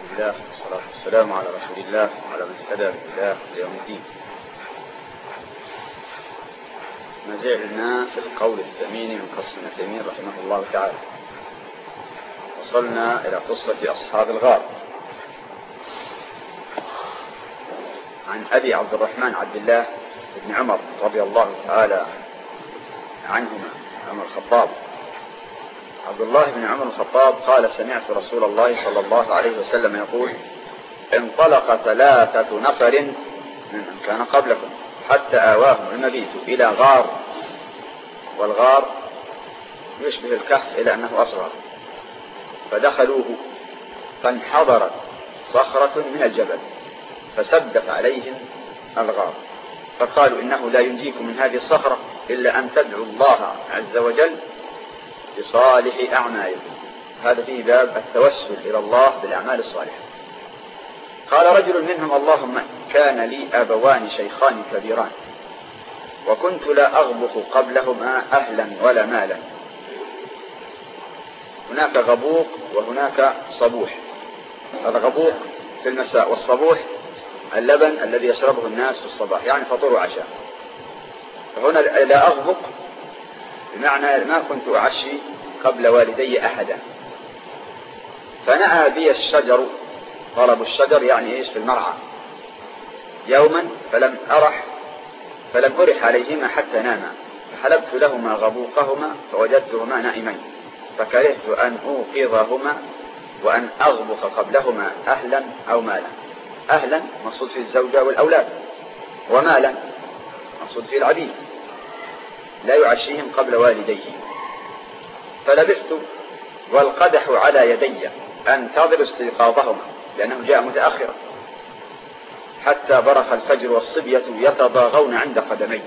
الله والصلاة والسلام على رسول الله وعلى من اهتدى بهداه إلى يوم الدين. ما زلنا في القول الثمين من قصة ابن تيمية رحمه الله تعالى. وصلنا إلى قصة أصحاب الغار عن أبي عبد الرحمن عبد الله بن عمر رضي الله تعالى عنهما عمر الخطاب. عبد الله بن عمر الخطاب قال: سمعت رسول الله صلى الله عليه وسلم يقول: انطلق 3 نفر ممن كان قبلكم حتى آواهم المبيت إلى غار، والغار يشبه الكهف إلى أنه أصغر، فدخلوه فانحضرت صخرة من الجبل فسدت عليهم الغار، فقالوا: إنه لا ينجيكم من هذه الصخرة إلا أن تدعوا الله عز وجل بصالح أعمالكم. هذا فيه باب التوسل إلى الله بالأعمال الصالحة. قال رجل منهم: اللهم كان لي أبوان شيخان كبيران وكنت لا أغبق قبلهما أهلا ولا مالا. هناك غبوق وهناك صبوح. الغبوق في المساء، والصبوح اللبن الذي يشربه الناس في الصباح، يعني فطور وعشاء. فهنا لا أغبق بمعنى ما كنت أعشي قبل والدي أحدا. فنأى بي الشجر، طلب الشجر يعني إيش؟ في المرعى يوما فلم أرح عليهما حتى ناما، فحلبت لهما غبوقهما فوجدتهما نائمين، فكرهت أن أوقظهما وأن أغبق قبلهما أهلا أو مالا. أهلا مقصود في الزوجة والأولاد، ومالا مقصود في العبيد، لا يعشيهم قبل والديه. فلبثت والقدح على يدي أنتظر استيقاظهما لأنه جاء متأخرا، حتى برق الفجر والصبية يتضاغون عند قدمي،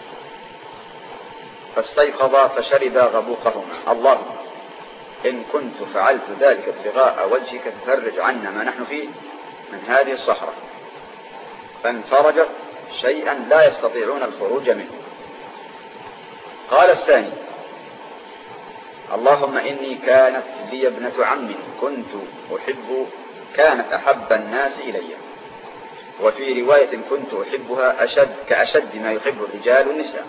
فاستيقظا فشربا غبوقهما. اللهم إن كنت فعلت ذلك ابتغاء وجهك ففرج عنا ما نحن فيه من هذه الصخرة. فانفرجت شيئا لا يستطيعون الخروج منه. قال الثاني: اللهم إني كانت لي ابنة عم كانت أحب الناس إلي، وفي رواية كنت أحبها كأشد ما يحب الرجال النساء.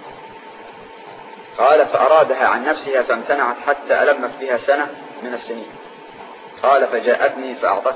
قال: فأرادها عن نفسها فامتنعت حتى ألمت بها سنة من السنين. قال: فجاءتني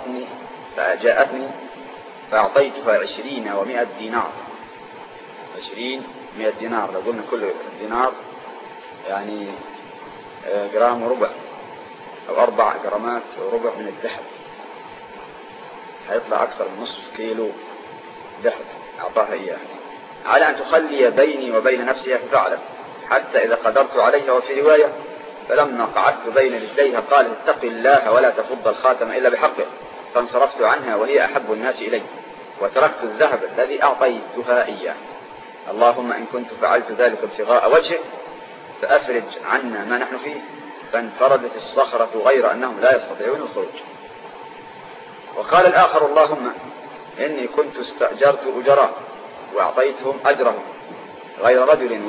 فأعطيتها 20 و100 دينار. 20 100 دينار، لو قلنا كل دينار يعني جرام وربع أو 4 جرامات وربع من الذهب، هيطلع أكثر من نصف كيلو ذهب أعطاها إياه، على أن تخلي بيني وبين نفسها ففعلت حتى إذا قدرت عليها. وفي رواية: فلما قعدت بين رجليها قالت: اتق الله ولا تفض الخاتم إلا بحقه، فانصرفت عنها وهي أحب الناس إلي، وتركت الذهب الذي أعطيتها إياه. اللهم إن كنت فعلت ذلك ابتغاء وجهك فأفرج عنا ما نحن فيه. فانفردت الصخرة غير أنهم لا يستطيعون الخروج. وقال الآخر: اللهم إني كنت استأجرت أجراء وأعطيتهم أجرهم غير رجل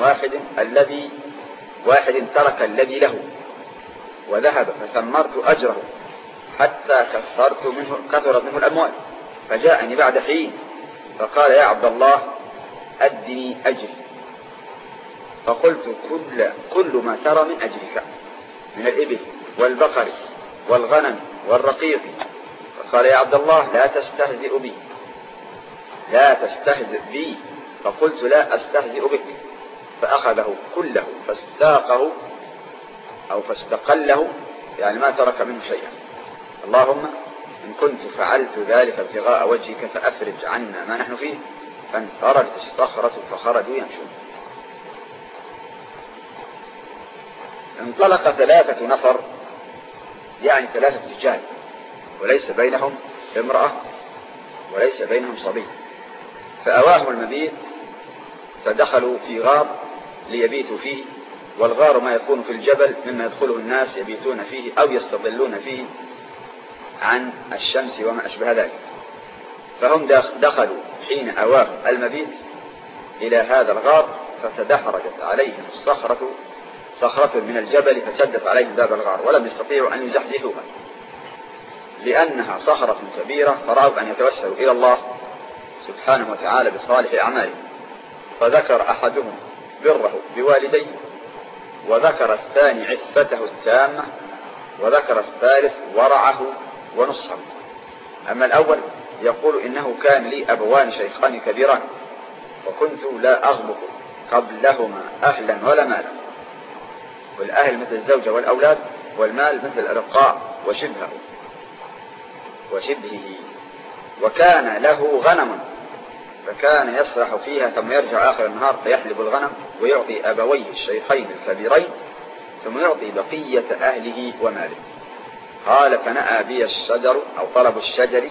واحد ترك الذي له وذهب فثمرت أجره حتى كثرت منه الأموال، فجاءني بعد حين فقال: يا عبد الله أدني أجري. فقلت: كل ما ترى من أجرك من الإبل والبقر والغنم والرقيق. فقال: يا عبد الله لا تستهزئ بي. فقلت: لا أستهزئ بك. فأخذه كله فاستاقه أو فاستقله، يعني ما ترك منه شيئا. اللهم إن كنت فعلت ذلك ابتغاء وجهك فأفرج عنا ما نحن فيه. فانفردت الصخرة فخرجوا يمشون. انطلق 3 نفر، يعني 3 رجال، وليس بينهم امرأة وليس بينهم صبي، فأواهم المبيت فدخلوا في غار ليبيتوا فيه. والغار ما يكون في الجبل مما يدخله الناس يبيتون فيه أو يستظلون فيه عن الشمس وما أشبه ذلك. فهم دخلوا حين أواهم المبيت إلى هذا الغار، فتدحرجت عليهم صخرة من الجبل فسدت عليهم باب الغار، ولم يستطيعوا أن يزحزحوها لأنها صخرة كبيرة، فرأوا أن يتوسلوا إلى الله سبحانه وتعالى بصالح أعماله، فذكر أحدهم بره بوالديه، وذكر الثاني عفته التامة، وذكر الثالث ورعه ونصحه. أما الأول يقول إنه كان لي أبوان شيخان كبيران، وكنت لا أغبط قبلهما أهلا ولا مالا، والأهل مثل الزوجة والأولاد، والمال مثل الأرقاء وشبهه. وكان له غنم فكان يسرح فيها، ثم يرجع آخر النهار فيحلب الغنم ويعطي أبويه الشيخين الكبيرين، ثم يعطي بقية أهله وماله. قال فنأى بي الشجر أو طلب الشجر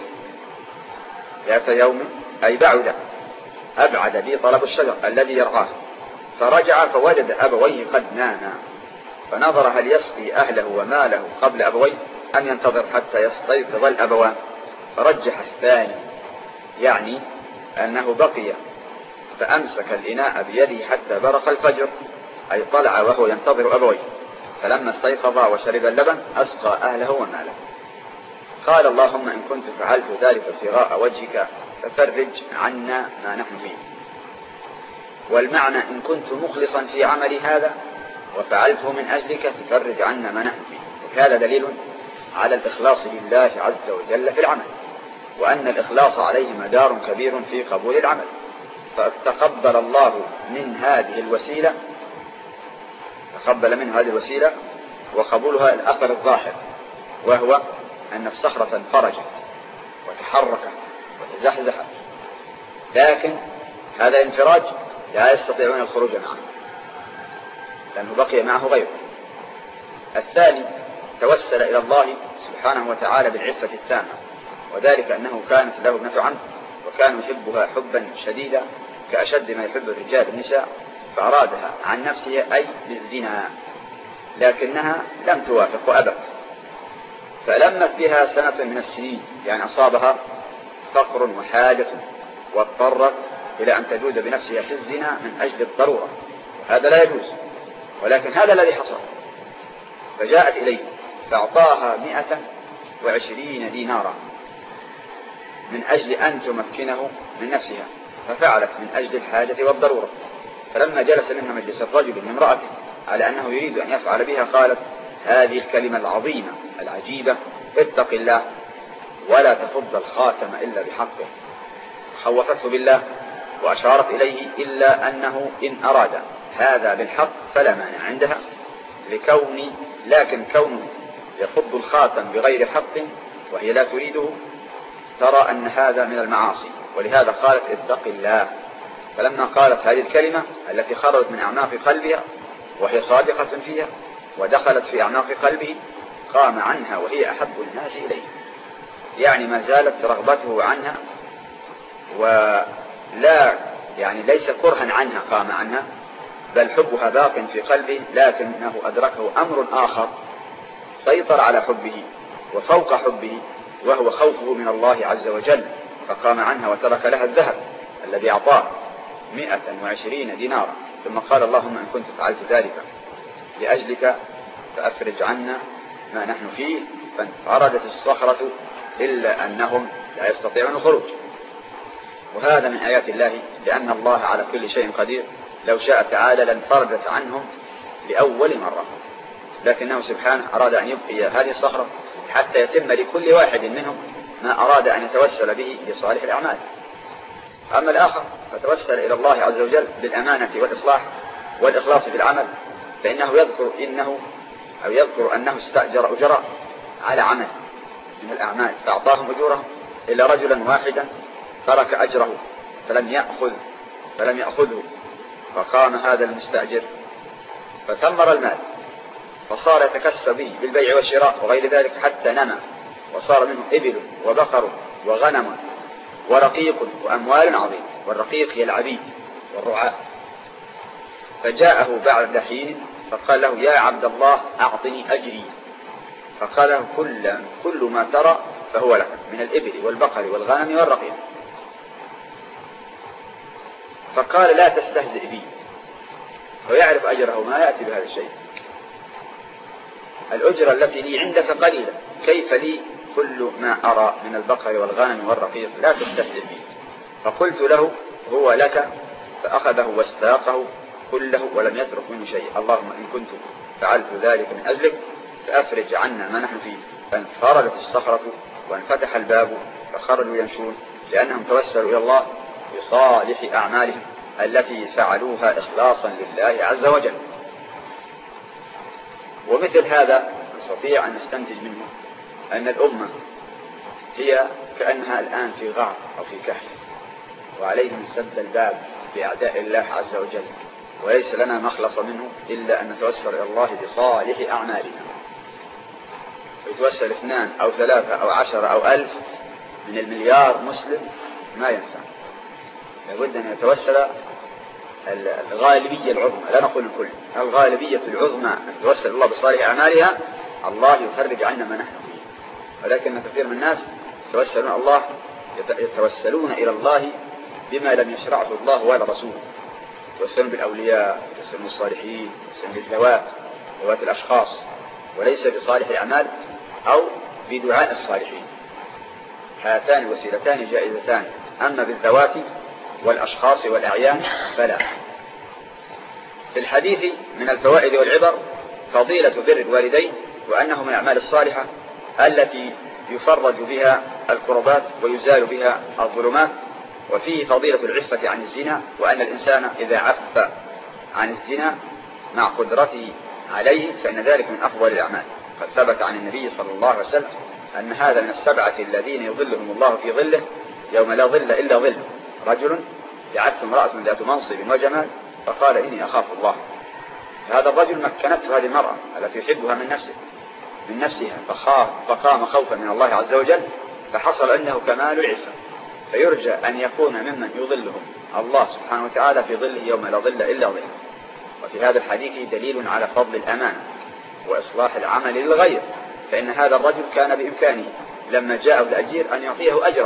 ذات يوم، أي أبعد بي طلب الشجر الذي يرعاه، فرجع فوجد أبويه قد ناما، فنظر هل يسقي أهله وماله قبل أبويه أم ينتظر حتى يستيقظ الأبوان، فرجح الثاني، يعني أنه بقي فأمسك الإناء بيده حتى برق الفجر، أي طلع وهو ينتظر أبويه، فلما استيقظ وشرب اللبن أسقى أهله وماله. قال اللهم إن كنت فعلت ذلك ابتغاء وجهك ففرج عنا ما نحن فيه. والمعنى إن كنت مخلصا في عملي هذا وفعلته من أجلك ففرج عنا ما نحن فيه. وهذا دليل على الإخلاص لله عز وجل في العمل، وأن الإخلاص عليه مدار كبير في قبول العمل. فتقبل الله من هذه الوسيلة، تقبل منه هذه الوسيلة، وقبولها الأثر الظاهر، وهو أن الصخرة انفرجت وتحركت وتزحزحت، لكن هذا الانفراج لا يستطيعون الخروج معه لأنه بقي معه غيره. الثاني توسل إلى الله سبحانه وتعالى بالعفة التامة، وذلك أنه كانت له ابنة عم، وكان يحبها حبا شديدا كأشد ما يحب الرجال النساء، فأرادها عن نفسه أي بالزنا، لكنها لم توافق وأبت، فلمت بها سنة من السنين، يعني أصابها فقر وحاجة، واضطرت إلى أن تجود بنفسها في الزنا من أجل الضرورة، هذا لا يجوز، ولكن هذا الذي حصل. فجاءت إليه فأعطاها 120 دينارا من أجل أن تمكنه من نفسها، ففعلت من أجل الحاجة والضرورة. فلما جلس منها مجلس الرجل من امرأته على أنه يريد أن يفعل بها، قالت هذه الكلمة العظيمة العجيبة: اتق الله ولا تفض الخاتم إلا بحقه. خوفته بالله وأشارت إليه إلا أنه إن أراد هذا بالحق فلا مانع عندها، لكن كونه يفض الخاتم بغير حق وهي لا تريده ترى أن هذا من المعاصي، ولهذا قالت اتق الله. فلما قالت هذه الكلمة التي خرجت من أعماق قلبها وهي صادقة فيها ودخلت في أعماق قلبه، قام عنها وهي أحب الناس إليه، يعني ما زالت رغبته عنها، ولا يعني ليس كرها عنها قام عنها، بل حبها باق في قلبه، لكنه أدركه أمر آخر سيطر على حبه وفوق حبه، وهو خوفه من الله عز وجل، فقام عنها وترك لها الذهب الذي أعطاه 120 دينارا، ثم قال اللهم إن كنت فعلت ذلك لأجلك فأفرج عنا ما نحن فيه. فانفردت الصخرة إلا أنهم لا يستطيعون الخروج. وهذا من آيات الله، لأن الله على كل شيء قدير، لو شاء تعالى لانفردت عنهم لأول مرة، لكنه سبحانه أراد أن يبقي هذه الصخرة حتى يتم لكل واحد منهم ما أراد أن يتوسل به لصالح الأعمال. أما الآخر فتوسل إلى الله عز وجل بالأمانة والإصلاح والإخلاص في العمل، فإنه يذكر أنه استأجر أجراء على عمل من الأعمال فأعطاهم أجورهم، إلا رجلا واحدا ترك أجره فلم يأخذه، فقام هذا المستأجر فثمر المال، فصار يتكسب به بالبيع والشراء وغير ذلك حتى نمى، وصار منه إبل وبقر وغنم ورقيق وأموال عظيمة. والرقيق هي العبيد والرعاء. فجاءه بعد حين فقال له يا عبد الله أعطني أجري، فقال له كل ما ترى فهو لك من الإبل والبقر والغنم والرقيق. فقال لا تستهزئ بي، ويعرف أجره ما يأتي بهذا الشيء. الأجرة التي لي عندك قليلة، كيف لي كل ما أرى من البقر والغنم والرقيق لا تستفتح به. فقلت له هو لك، فأخذه واستاقه كله ولم يترك منه شيء. اللهم إن كنت فعلت ذلك من أجلك فأفرج عنا ما نحن فيه. فانفرجت الصخرة وانفتح الباب فخرجوا يمشون، لأنهم توسلوا إلى الله بصالح أعمالهم التي فعلوها إخلاصا لله عز وجل. ومثل هذا نستطيع أن نستنتج منه أن الأمة هي كأنها الآن في غار أو في كهف، وعليهم سد الباب بأعداء الله عز وجل، وليس لنا مخلص منه إلا أن نتوسل إلى الله بصالح أعمالنا. يتوسل 2 أو 3 أو 10 أو 1000 من المليار مسلم ما ينفع، لابد أن يتوسل الغالبية العظمى، لا نقول الكل، الغالبية العظمى أن تتوسل الله بصالح أعمالها. الله يفرج عنا ما نحن فيه. ولكن كثير من الناس يتوسلون إلى الله بما لم يشرعه الله ولا رسوله، يتوسلون بالأولياء، يتوسلون بالصالحين، يتوسلون بالذوات، ذوات الأشخاص، وليس بصالح الأعمال أو بدعاء الصالحين. هاتان الوسيلتان جائزتان، أما بالذوات والأشخاص والأعيان فلا. في الحديث من الفوائد والعبر فضيلة بر الوالدين، وأنه من الأعمال الصالحة التي يفرج بها الكربات ويزال بها الظلمات. وفيه فضيلة العفة عن الزنا، وأن الإنسان إذا عف عن الزنا مع قدرته عليه فإن ذلك من أفضل الأعمال. قد ثبت عن النبي صلى الله عليه وسلم أن هذا من 7 الذين يظلهم الله في ظله يوم لا ظل إلا ظله: رجل دعته امرأة ذات منصب وجمال فقال إني أخاف الله. هذا الرجل مكنته هذه المرأة التي يحبها من نفسها فقام خوفا من الله عز وجل، فحصل أنه كمال العفة. فيرجى أن يكون ممن يظلهم الله سبحانه وتعالى في ظله يوم لا ظل إلا ظله. وفي هذا الحديث دليل على فضل الأمانة وإصلاح العمل للغير، فإن هذا الرجل كان بإمكانه لما جاءه الأجير أن يعطيه أجره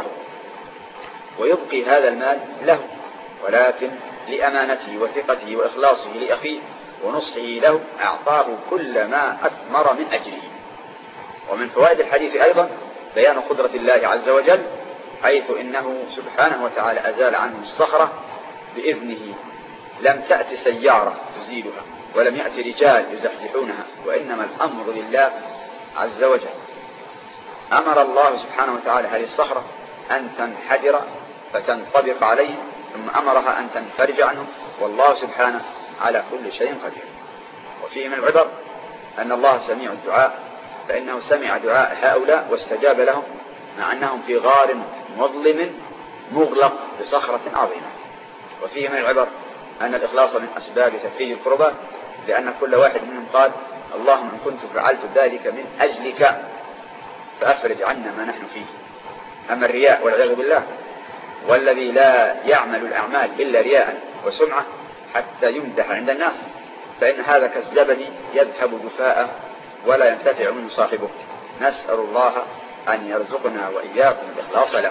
ويبقي هذا المال له، ولكن لأمانته وثقته وإخلاصه لأخيه ونصحه له أعطاه كل ما أثمر من أجره. ومن فوائد الحديث أيضا بيان قدرة الله عز وجل، حيث إنه سبحانه وتعالى أزال عنهم الصخرة بإذنه. لم تأت سيارة تزيلها، ولم يأتي رجال يزحزحونها، وإنما الأمر لله عز وجل. أمر الله سبحانه وتعالى هذه الصخرة أن تنحدر فتنطبق عليه، ثم أمرها أن تنفرج عنهم، والله سبحانه على كل شيء قدير. وفيه من العبر أن الله سميع الدعاء، فإنه سمع دعاء هؤلاء واستجاب لهم مع أنهم في غار مظلم مغلق بصخرة عظيمة. وفيه من العبر أن الإخلاص من أسباب تفريج الكربات، لأن كل واحد منهم قال: اللهم إن كنت فعلت ذلك من أجلك فأفرج عنا ما نحن فيه. أما الرياء والعياذ بالله، والذي لا يعمل الأعمال إلا رياء وسمعة حتى يمدح عند الناس، فإن هذا كالزبد يذهب جفاء ولا ينتفع منه صاحبه. نسأل الله أن يرزقنا وإياكم الإخلاص له.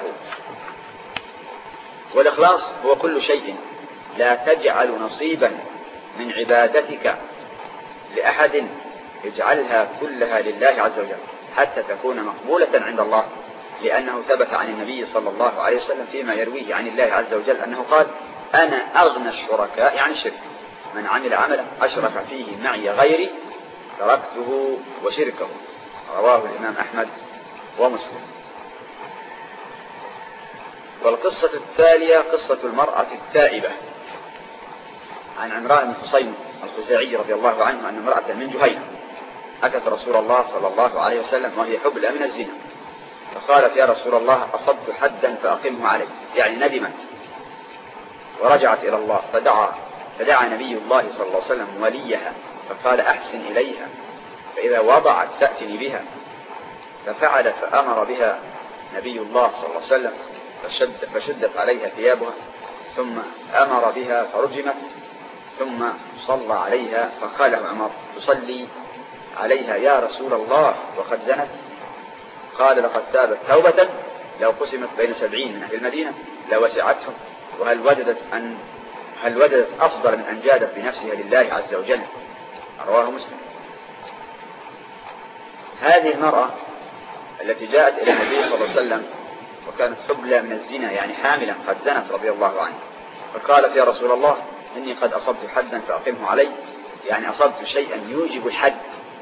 والإخلاص هو كل شيء لا تجعل نصيبا من عبادتك لأحد، اجعلها كلها لله عز وجل حتى تكون مقبولة عند الله، لأنه ثبت عن النبي صلى الله عليه وسلم فيما يرويه عن الله عز وجل أنه قال: أنا أغنى الشركاء عن الشرك، من عمل عملا أشرك فيه معي غيري تركته وشركه. رواه الإمام أحمد ومسلم. والقصة التالية قصة المرأة التائبة، عن عمران بن حصين الخزاعي رضي الله عنه أن امرأة من جهينة أتت رسول الله صلى الله عليه وسلم وهي حبلى من الزنا، فقالت: يا رسول الله أصبت حدا فأقمه علي، يعني ندمت ورجعت إلى الله. فدعا نبي الله صلى الله عليه وسلم وليها فقال: أحسن إليها، فإذا وضعت فأتني بها. ففعل، فأمر بها نبي الله صلى الله عليه وسلم فشدت عليها ثيابها، ثم أمر بها فرجمت، ثم صلى عليها. فقال له عمر: تصلي عليها يا رسول الله وقد زنت؟ قال: لقد تابت توبة لو قسمت بين 70 من أهل المدينة لوسعتهم، وهل وجدت أفضل من أن جادت بنفسها لله عز وجل. رواه مسلم. هذه المرأة التي جاءت إلى النبي صلى الله عليه وسلم وكانت حبلى من الزنا، يعني حاملا قد زنت رضي الله عنها، فقالت: يا رسول الله إني قد أصبت حدا فأقمه علي، يعني أصبت شيئا يوجب الحد.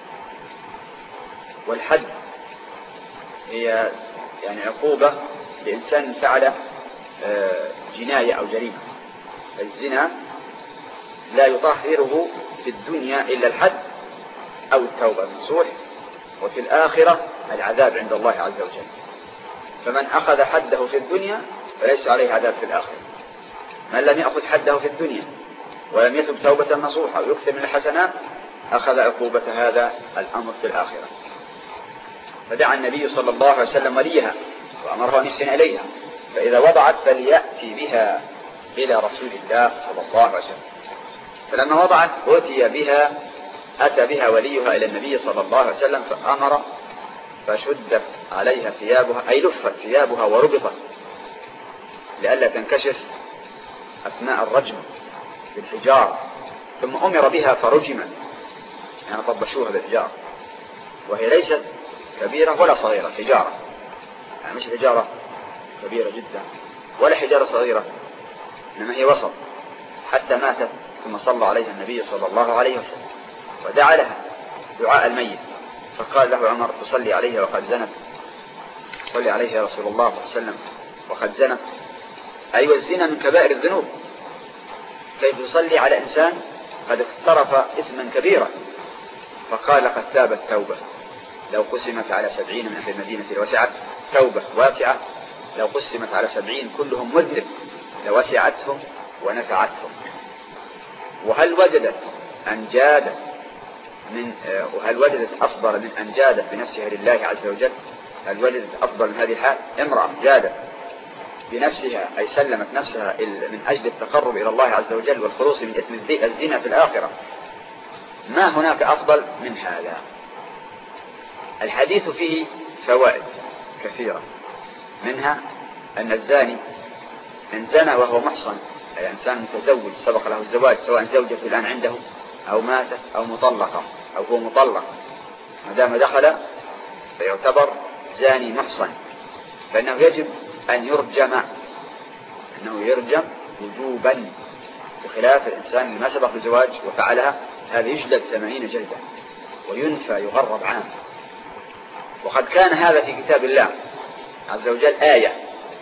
والحد هي يعني عقوبة لإنسان فعل جناية أو جريمة. الزنا لا يطهره في الدنيا إلا الحد أو التوبة النصوح، وفي الآخرة العذاب عند الله عز وجل. فمن أخذ حده في الدنيا فليس عليه عذاب في الآخرة. من لم يأخذ حده في الدنيا ولم يتب توبة نصوحة ويكثر من الحسنات أخذ عقوبة هذا الأمر في الآخرة. فدعا النبي صلى الله عليه وسلم وليها وأمره أن يحسن إليها، فإذا وضعت فليأتي بها إلى رسول الله صلى الله عليه وسلم. فلما وضعت أتى بها وليها إلى النبي صلى الله عليه وسلم فأمر فشدت عليها ثيابها، أي لفت ثيابها وربطت لئلا تنكشف أثناء الرجم بالحجارة، ثم أمر بها فرجمت، يعني طبشوها بالحجارة، وهي ليست كبيرة ولا صغيرة، حجارة، يعني مش حجارة كبيرة جدا ولا حجارة صغيرة، إنما هي وسط، حتى ماتت. ثم صلى عليها النبي صلى الله عليه وسلم ودعا لها دعاء الميت، فقال له عمر: تصلي عليها وقد زنت؟ صلي عليها يا رسول الله صلى الله عليه وسلم وقد زنت؟ أي والزنا من كبائر الذنوب، كيف تصلي على إنسان قد اقترف إثما كبيرا؟ فقال: قد تابت توبة لو قسمت على 70 من أهل المدينة لوسعت. توبة واسعة لو قسمت على 70 كلهم مذنب لوسعتهم ونفعتهم. وهل وجدت أفضل من أن جادت بنفسها لله عز وجل؟ هل وجدت أفضل من هذه الحال؟ امرأة جادت بنفسها، أي سلمت نفسها من أجل التقرب إلى الله عز وجل والخلوص من إثم الزنا في الآخرة، ما هناك أفضل من هذا. الحديث فيه فوائد كثيرة، منها أن الزاني إن زنى وهو محصن، أي إنسان متزوج سبق له الزواج، سواء زوجته الآن عنده أو ماتت أو مطلقة أو هو مطلق، ما دام دخل فيعتبر زاني محصن، فإنه يجب أن يرجم وجوبا، بخلاف الإنسان اللي ما سبق الزواج وفعلها، هذا يجلد 80 جلدة وينفى يغرب عام. وقد كان هذا في كتاب الله عز وجل آية: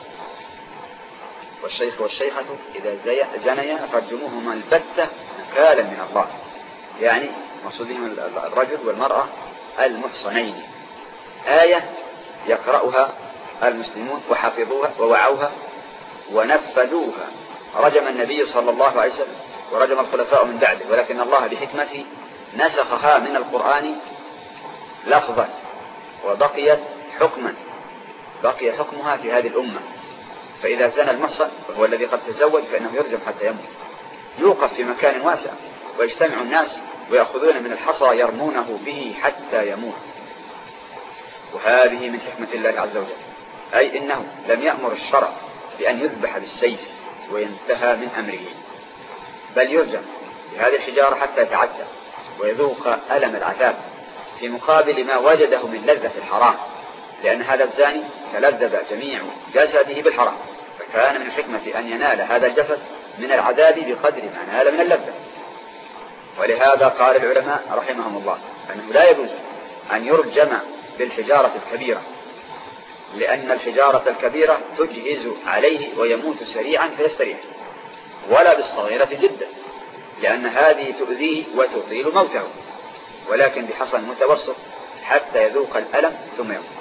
والشيخ والشيخة إذا زنيا فارجموهما البتة نكالا من الله، يعني مقصودهم الرجل والمرأة المحصنين. آية يقرأها المسلمون وحفظوها ووعوها ونفذوها. رجم النبي صلى الله عليه وسلم ورجم الخلفاء من بعده، ولكن الله بحكمته نسخها من القرآن لفظا وبقيت حكما، بقي حكمها في هذه الأمة. فإذا زنى المحصن وهو الذي قد تزوج فإنه يرجم حتى يموت، يوقف في مكان واسع ويجتمع الناس ويأخذون من الحصى يرمونه به حتى يموت. وهذه من حكمة الله عز وجل، أي إنه لم يأمر الشرع بأن يذبح بالسيف وينتهى من أمره، بل يرجم بهذه الحجارة حتى يتعدى ويذوق ألم العذاب في مقابل ما وجده من لذة الحرام، لأن هذا الزاني تلذذ جميع جسده بالحرام، فكان من الحكمة أن ينال هذا الجسد من العذاب بقدر ما نال من اللذة. ولهذا قال العلماء رحمهم الله أنه لا يجوز أن يرجم بالحجارة الكبيرة، لأن الحجارة الكبيرة تجهز عليه ويموت سريعا فيستريح، ولا بالصغيرة جدا، لأن هذه تؤذيه وتطيل موته، ولكن بحصى متوسط حتى يذوق الألم ثم يموت.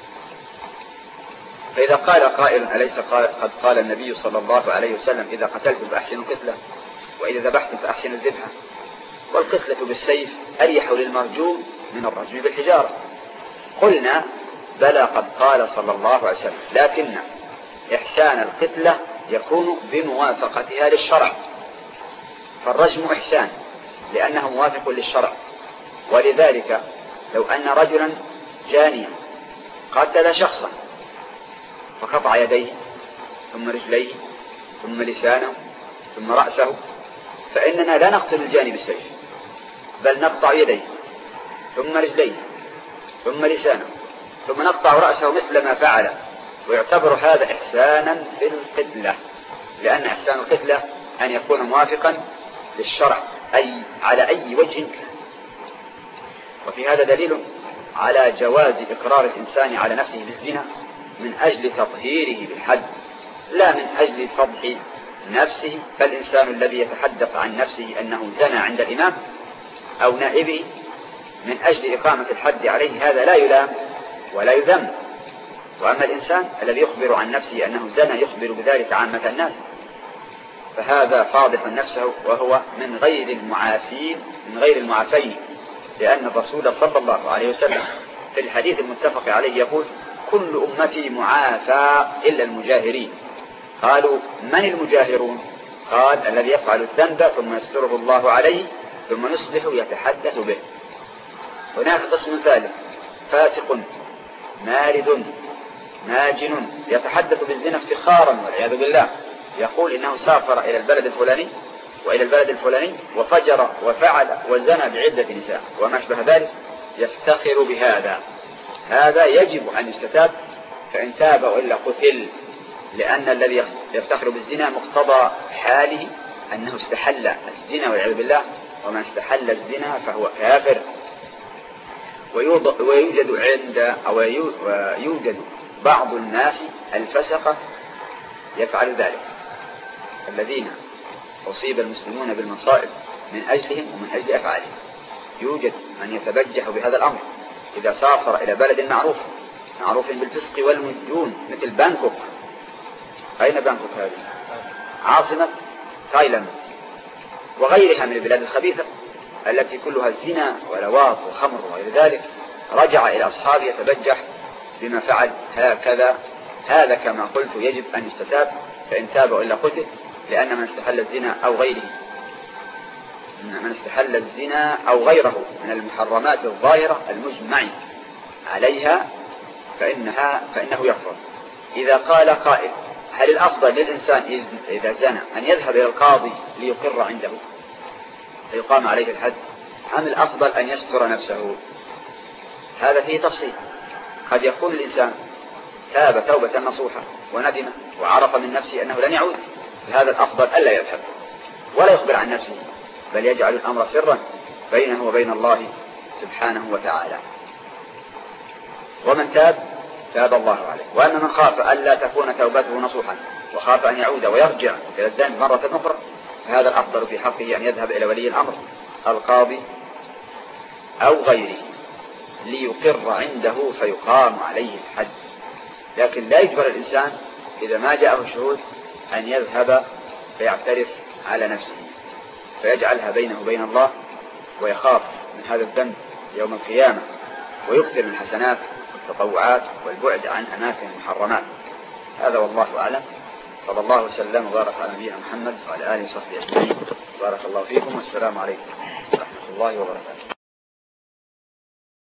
فإذا قال قائل: أليس قد قال النبي صلى الله عليه وسلم: إذا قتلتم فأحسنوا القتلة، وإذا ذبحتم فأحسنوا الذبحة، والقتلة بالسيف أريح للمرجوم من الرجم بالحجارة؟ قلنا: بلى، قد قال صلى الله عليه وسلم، لكن إحسان القتلة يكون بموافقتها للشرع، فالرجم إحسان لأنه موافق للشرع. ولذلك لو أن رجلا جانيا قتل شخصا فقطع يديه ثم رجليه ثم لسانه ثم رأسه، فإننا لا نقتل الجاني بالسيف، بل نقطع يديه ثم رجليه ثم لسانه ثم نقطع رأسه مثل ما فعل، ويعتبر هذا إحسانا في القتلة، لأن إحسان القتلة أن يكون موافقا للشرع أي على أي وجه كان. وفي هذا دليل على جواز إقرار الإنسان على نفسه بالزنا من أجل تطهيره بالحد، لا من أجل فضح نفسه. فالإنسان الذي يتحدث عن نفسه أنه زنى عند الإمام أو نائبه من أجل إقامة الحد عليه هذا لا يلام ولا يذم. وأما الإنسان الذي يخبر عن نفسه أنه زنى يخبر بذلك عامة الناس فهذا فاضح نفسه، وهو من غير المعافين، لأن الرسول صلى الله عليه وسلم في الحديث المتفق عليه يقول: كل أمتي معافى إلا المجاهرين. قالوا: من المجاهرون؟ قال: الذي يفعل الذنب ثم يستره الله عليه ثم يصبح يتحدث به. هناك قسم ثالث: فاسق مارد ماجن يتحدث بالزنا افتخارا والعياذ بالله، يقول إنه سافر إلى البلد الفلاني وإلى البلد الفلاني وفجر وفعل وزنى بعدة نساء وما أشبه ذلك، يفتخر بهذا. هذا يجب أن يستتاب، فإن تاب وإلا قتل، لأن الذي يفتخر بالزنا مقتضى حاله أنه استحل الزنا والعياذ بالله، ومن استحل الزنا فهو كافر. ويوجد بعض الناس الفسقة يفعل ذلك، الذين أصيب المسلمون بالمصائب من أجلهم ومن أجل أفعالهم. يوجد من يتبجح بهذا الأمر إذا سافر إلى بلد معروف بالفسق والمجون، مثل بانكوك. أين بانكوك هذه؟ عاصمة تايلاند، وغيرها من البلاد الخبيثة التي كلها زنا ولواط وخمر وغير ذلك. رجع إلى أصحابه يتبجح بما فعل. هذا كما قلت يجب أن يستتاب، فإن تاب وإلا قتل، لأن من استحل الزنا أو غيره من المحرمات الظاهرة المجمع عليها فإنه يكفر. إذا قال قائل: هل الأفضل للإنسان إذا زنى أن يذهب إلى القاضي ليقر عنده فيقام عليه الحد، أم الأفضل أن يستر نفسه؟ هذا فيه تفصيل. قد يكون الإنسان تاب توبة نصوحة وندم وعرف من نفسه أنه لن يعود، فهذا الأفضل ألا يذهب ولا يخبر عن نفسه، بل يجعل الأمر سرا بينه وبين الله سبحانه وتعالى. ومن تاب الله عليه. وأن من خاف ألا تكون توبته نصوحا وخاف أن يعود ويرجع إلى الذنب مرة أخرى، فهذا الأفضل في حقه أن يذهب إلى ولي الأمر القاضي أو غيره ليقر عنده فيقام عليه الحد. لكن لا يجبر الإنسان إذا ما جاءه الشهود أن يذهب فيعترف على نفسه، فيجعلها بينه وبين الله، ويخاف من هذا الذنب يوم القيامة، ويكثر من الحسنات والتطوعات والبعد عن أماكن المحرمات. هذا والله أعلم. صلى الله وسلم وبارك على نبينا محمد وعلى آله وصحبه أجمعين. بارك الله فيكم، والسلام عليكم ورحمة الله وبركاته.